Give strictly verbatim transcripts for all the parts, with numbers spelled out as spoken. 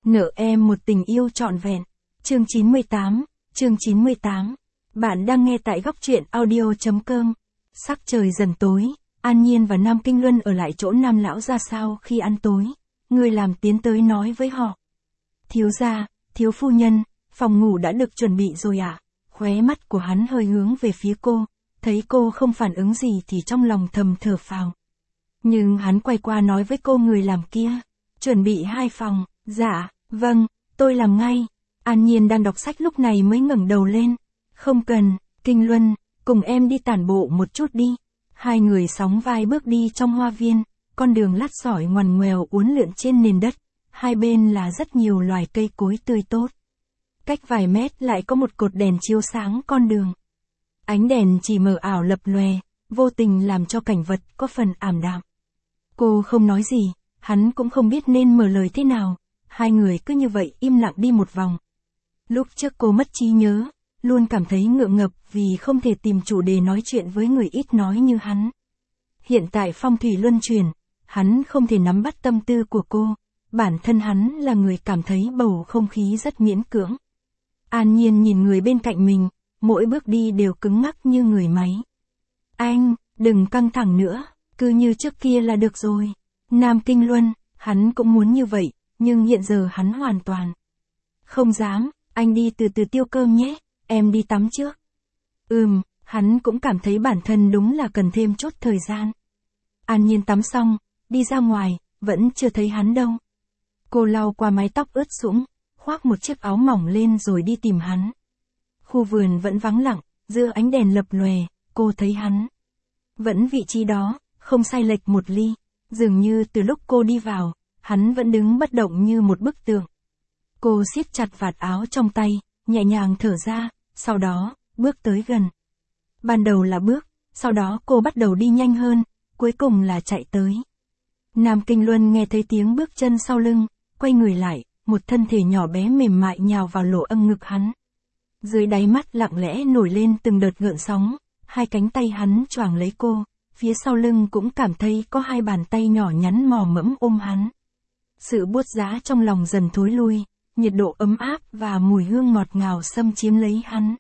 Nợ em một tình yêu trọn vẹn. Chương chín mươi tám, chương chín mươi tám. Bạn đang nghe tại góc truyện audio chấm com. Sắc trời dần tối, An Nhiên và Nam Kinh Luân ở lại chỗ Nam lão ra sao khi ăn tối. Người làm tiến tới nói với họ. Thiếu gia, thiếu phu nhân, phòng ngủ đã được chuẩn bị rồi ạ. À? Khóe mắt của hắn hơi hướng về phía cô, thấy cô không phản ứng gì thì trong lòng thầm thở phào. Nhưng hắn quay qua nói với cô người làm kia. Chuẩn bị hai phòng, dạ, vâng, tôi làm ngay. An Nhiên đang đọc sách lúc này mới ngẩng đầu lên. Không cần, Kinh Luân, cùng em đi tản bộ một chút đi. Hai người sóng vai bước đi trong hoa viên, con đường lát sỏi ngoằn ngoèo uốn lượn trên nền đất, hai bên là rất nhiều loài cây cối tươi tốt. Cách vài mét lại có một cột đèn chiếu sáng con đường. Ánh đèn chỉ mờ ảo lập lòe, vô tình làm cho cảnh vật có phần ảm đạm. Cô không nói gì, hắn cũng không biết nên mở lời thế nào, hai người cứ như vậy im lặng đi một vòng. Lúc trước cô mất trí nhớ, luôn cảm thấy ngượng ngập vì không thể tìm chủ đề nói chuyện với người ít nói như hắn. Hiện tại phong thủy luân chuyển, hắn không thể nắm bắt tâm tư của cô, bản thân hắn là người cảm thấy bầu không khí rất miễn cưỡng. An Nhiên nhìn người bên cạnh mình, mỗi bước đi đều cứng ngắc như người máy. Anh, đừng căng thẳng nữa, cứ như trước kia là được rồi. Nam Kinh Luân, hắn cũng muốn như vậy, nhưng hiện giờ hắn hoàn toàn không dám. Anh đi từ từ tiêu cơm nhé, em đi tắm trước. Ừm, hắn cũng cảm thấy bản thân đúng là cần thêm chút thời gian. An Nhiên tắm xong, đi ra ngoài, vẫn chưa thấy hắn đâu. Cô lau qua mái tóc ướt sũng, khoác một chiếc áo mỏng lên rồi đi tìm hắn. Khu vườn vẫn vắng lặng, giữa ánh đèn lập lòe, cô thấy hắn vẫn vị trí đó, không sai lệch một ly. Dường như từ lúc cô đi vào, hắn vẫn đứng bất động như một bức tượng. Cô siết chặt vạt áo trong tay, nhẹ nhàng thở ra, sau đó, bước tới gần. Ban đầu là bước, sau đó cô bắt đầu đi nhanh hơn, cuối cùng là chạy tới. Nam Kinh Luân nghe thấy tiếng bước chân sau lưng, quay người lại, một thân thể nhỏ bé mềm mại nhào vào lỗ âng ngực hắn. Dưới đáy mắt lặng lẽ nổi lên từng đợt gợn sóng, hai cánh tay hắn choàng lấy cô, phía sau lưng cũng cảm thấy có hai bàn tay nhỏ nhắn mò mẫm ôm hắn. Sự buốt giá trong lòng dần thối lui, nhiệt độ ấm áp và mùi hương ngọt ngào xâm chiếm lấy hắn.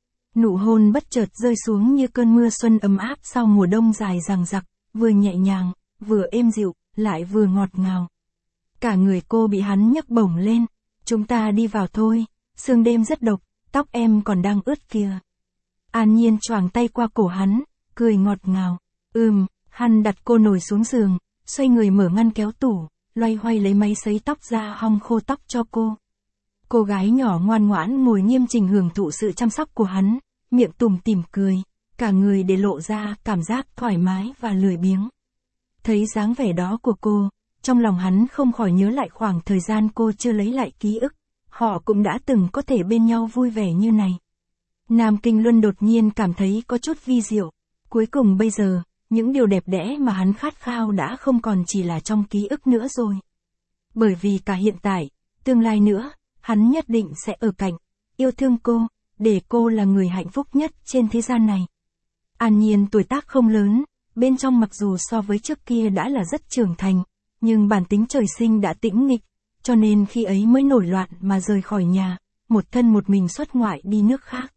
Nụ hôn bất chợt rơi xuống như cơn mưa xuân ấm áp sau mùa đông dài dằng dặc, vừa nhẹ nhàng, vừa êm dịu, lại vừa ngọt ngào. Cả người cô bị hắn nhấc bổng lên. Chúng ta đi vào thôi, sương đêm rất độc, tóc em còn đang ướt kìa. An Nhiên choàng tay qua cổ hắn, cười ngọt ngào. Ừm, hắn đặt cô nổi xuống giường, xoay người mở ngăn kéo tủ, loay hoay lấy máy sấy tóc ra hong khô tóc cho cô. Cô gái nhỏ ngoan ngoãn ngồi nghiêm chỉnh hưởng thụ sự chăm sóc của hắn, miệng tủm tỉm cười, cả người để lộ ra cảm giác thoải mái và lười biếng. Thấy dáng vẻ đó của cô, trong lòng hắn không khỏi nhớ lại khoảng thời gian cô chưa lấy lại ký ức, họ cũng đã từng có thể bên nhau vui vẻ như này. Nam Kinh Luân đột nhiên cảm thấy có chút vi diệu, cuối cùng bây giờ, những điều đẹp đẽ mà hắn khát khao đã không còn chỉ là trong ký ức nữa rồi. Bởi vì cả hiện tại, tương lai nữa, hắn nhất định sẽ ở cạnh, yêu thương cô, để cô là người hạnh phúc nhất trên thế gian này. An Nhiên tuổi tác không lớn, bên trong mặc dù so với trước kia đã là rất trưởng thành, nhưng bản tính trời sinh đã tĩnh nghịch, cho nên khi ấy mới nổi loạn mà rời khỏi nhà, một thân một mình xuất ngoại đi nước khác.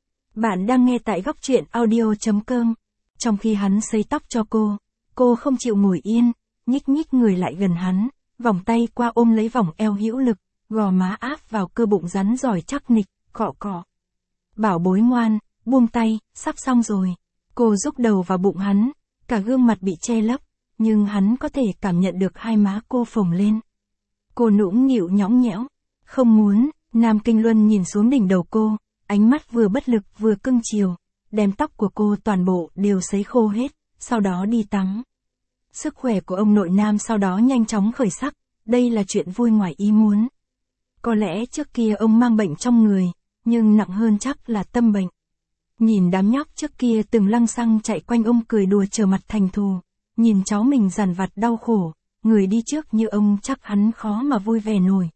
Bạn đang nghe tại góc truyện audio chấm com. Trong khi hắn sấy tóc cho cô, cô không chịu ngồi yên, nhích nhích người lại gần hắn, vòng tay qua ôm lấy vòng eo hữu lực, gò má áp vào cơ bụng rắn giỏi chắc nịch, cọ cọ. Bảo bối ngoan, buông tay, sắp xong rồi. Cô rúc đầu vào bụng hắn, cả gương mặt bị che lấp, nhưng hắn có thể cảm nhận được hai má cô phồng lên. Cô nũng nịu nhõng nhẽo, không muốn. Nam Kinh Luân nhìn xuống đỉnh đầu cô, ánh mắt vừa bất lực vừa cưng chiều, đem tóc của cô toàn bộ đều sấy khô hết, sau đó đi tắm. Sức khỏe của ông nội Nam sau đó nhanh chóng khởi sắc, đây là chuyện vui ngoài ý muốn. Có lẽ trước kia ông mang bệnh trong người, nhưng nặng hơn chắc là tâm bệnh. Nhìn đám nhóc trước kia từng lăng xăng chạy quanh ông cười đùa trở mặt thành thù, nhìn cháu mình dằn vặt đau khổ, người đi trước như ông chắc hắn khó mà vui vẻ nổi.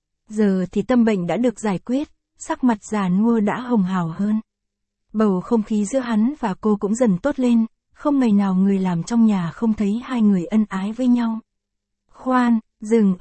Giờ thì tâm bệnh đã được giải quyết, sắc mặt già nua đã hồng hào hơn. Bầu không khí giữa hắn và cô cũng dần tốt lên, không ngày nào người làm trong nhà không thấy hai người ân ái với nhau. Khoan, dừng ưng,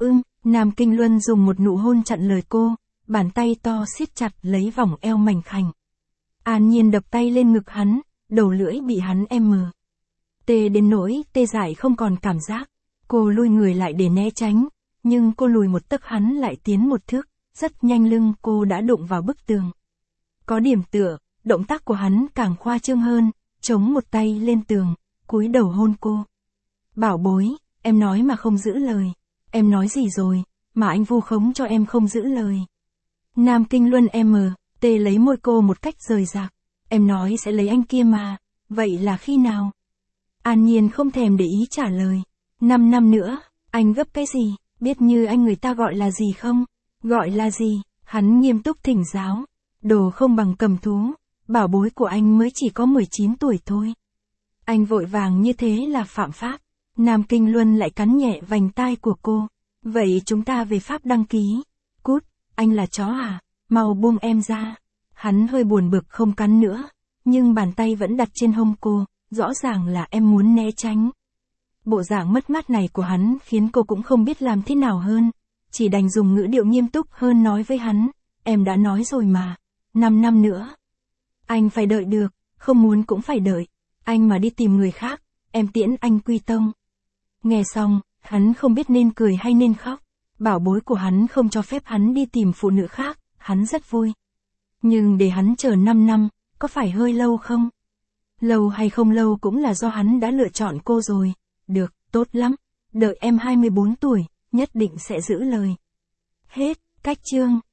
Nam Kinh Luân dùng một nụ hôn chặn lời cô, bàn tay to siết chặt lấy vòng eo mảnh khảnh. An Nhiên đập tay lên ngực hắn, đầu lưỡi bị hắn em tê đến nỗi tê dại không còn cảm giác. Cô lui người lại để né tránh, nhưng cô lùi một tấc hắn lại tiến một thước, rất nhanh lưng cô đã đụng vào bức tường. Có điểm tựa, động tác của hắn càng khoa trương hơn, chống một tay lên tường, cúi đầu hôn cô. Bảo bối, em nói mà không giữ lời. Em nói gì rồi, mà anh vu khống cho em không giữ lời. Nam Kinh Luân em tê lấy môi cô một cách rời rạc. Em nói sẽ lấy anh kia mà, vậy là khi nào? An Nhiên không thèm để ý trả lời. Năm năm nữa, anh gấp cái gì, biết như anh người ta gọi là gì không? Gọi là gì? Hắn nghiêm túc thỉnh giáo. Đồ không bằng cầm thú, bảo bối của anh mới chỉ có mười chín tuổi thôi. Anh vội vàng như thế là phạm pháp. Nam Kinh Luân lại cắn nhẹ vành tai của cô. Vậy chúng ta về pháp đăng ký. Cút, anh là chó à? Mau buông em ra. Hắn hơi buồn bực không cắn nữa, nhưng bàn tay vẫn đặt trên hông cô, rõ ràng là em muốn né tránh. Bộ dạng mất mát này của hắn khiến cô cũng không biết làm thế nào hơn, chỉ đành dùng ngữ điệu nghiêm túc hơn nói với hắn, em đã nói rồi mà, năm năm nữa. Anh phải đợi được, không muốn cũng phải đợi, anh mà đi tìm người khác, em tiễn anh quy tông. Nghe xong, hắn không biết nên cười hay nên khóc, bảo bối của hắn không cho phép hắn đi tìm phụ nữ khác, hắn rất vui. Nhưng để hắn chờ năm năm, có phải hơi lâu không? Lâu hay không lâu cũng là do hắn đã lựa chọn cô rồi. Được, tốt lắm. Đợi em hai mươi bốn tuổi, nhất định sẽ giữ lời. Hết, cách chương.